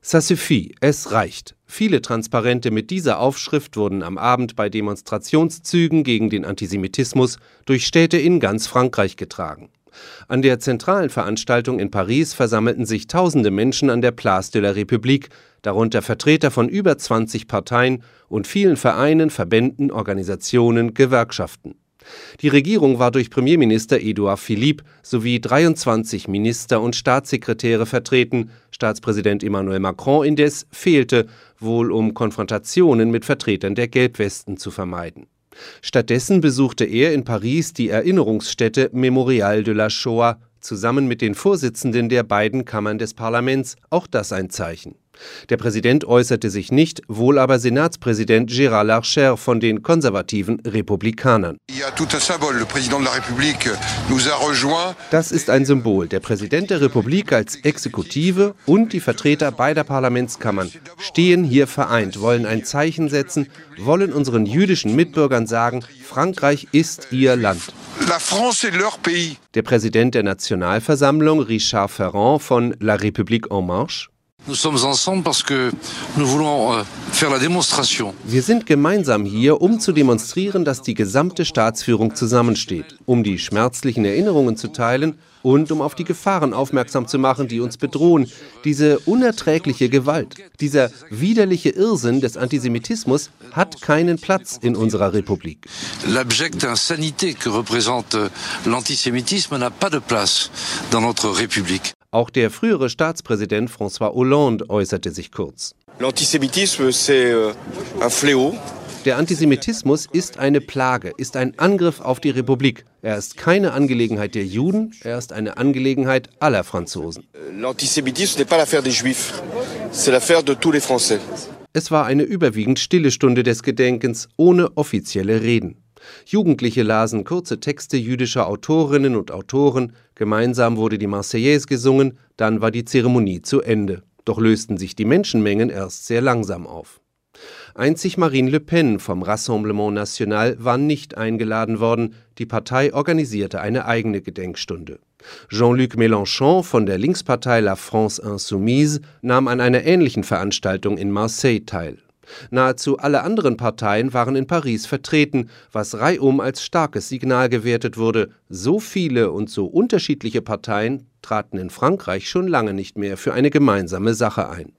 Ça suffit, es reicht. Viele Transparente mit dieser Aufschrift wurden am Abend bei Demonstrationszügen gegen den Antisemitismus durch Städte in ganz Frankreich getragen. An der zentralen Veranstaltung in Paris versammelten sich tausende Menschen an der Place de la République, darunter Vertreter von über 20 Parteien und vielen Vereinen, Verbänden, Organisationen, Gewerkschaften. Die Regierung war durch Premierminister Édouard Philippe sowie 23 Minister und Staatssekretäre vertreten. Staatspräsident Emmanuel Macron indes fehlte, wohl um Konfrontationen mit Vertretern der Gelbwesten zu vermeiden. Stattdessen besuchte er in Paris die Erinnerungsstätte Mémorial de la Shoah, zusammen mit den Vorsitzenden der beiden Kammern des Parlaments, auch das ein Zeichen. Der Präsident äußerte sich nicht, wohl aber Senatspräsident Gérard Larcher von den konservativen Republikanern. Das ist ein Symbol. Der Präsident der Republik als Exekutive und die Vertreter beider Parlamentskammern stehen hier vereint, wollen ein Zeichen setzen, wollen unseren jüdischen Mitbürgern sagen, Frankreich ist ihr Land. Der Präsident der Nationalversammlung, Richard Ferrand von La République en Marche: Wir sind gemeinsam hier, um zu demonstrieren, dass die gesamte Staatsführung zusammensteht, um die schmerzlichen Erinnerungen zu teilen und um auf die Gefahren aufmerksam zu machen, die uns bedrohen. Diese unerträgliche Gewalt, dieser widerliche Irrsinn des Antisemitismus hat keinen Platz in unserer Republik. L'abjecte insanité que représente l'antisémitisme n'a pas de place dans notre République. Auch der frühere Staatspräsident François Hollande äußerte sich kurz. L'antisémitisme, c'est un fléau. Der Antisemitismus ist eine Plage, ist ein Angriff auf die Republik. Er ist keine Angelegenheit der Juden, er ist eine Angelegenheit aller Franzosen. L'antisémitisme n'est pas l'affaire des Juifs, c'est l'affaire de tous les Français. Es war eine überwiegend stille Stunde des Gedenkens, ohne offizielle Reden. Jugendliche lasen kurze Texte jüdischer Autorinnen und Autoren, gemeinsam wurde die Marseillaise gesungen, dann war die Zeremonie zu Ende. Doch lösten sich die Menschenmengen erst sehr langsam auf. Einzig Marine Le Pen vom Rassemblement National war nicht eingeladen worden, die Partei organisierte eine eigene Gedenkstunde. Jean-Luc Mélenchon von der Linkspartei La France Insoumise nahm an einer ähnlichen Veranstaltung in Marseille teil. Nahezu alle anderen Parteien waren in Paris vertreten, was reihum als starkes Signal gewertet wurde. So viele und so unterschiedliche Parteien traten in Frankreich schon lange nicht mehr für eine gemeinsame Sache ein.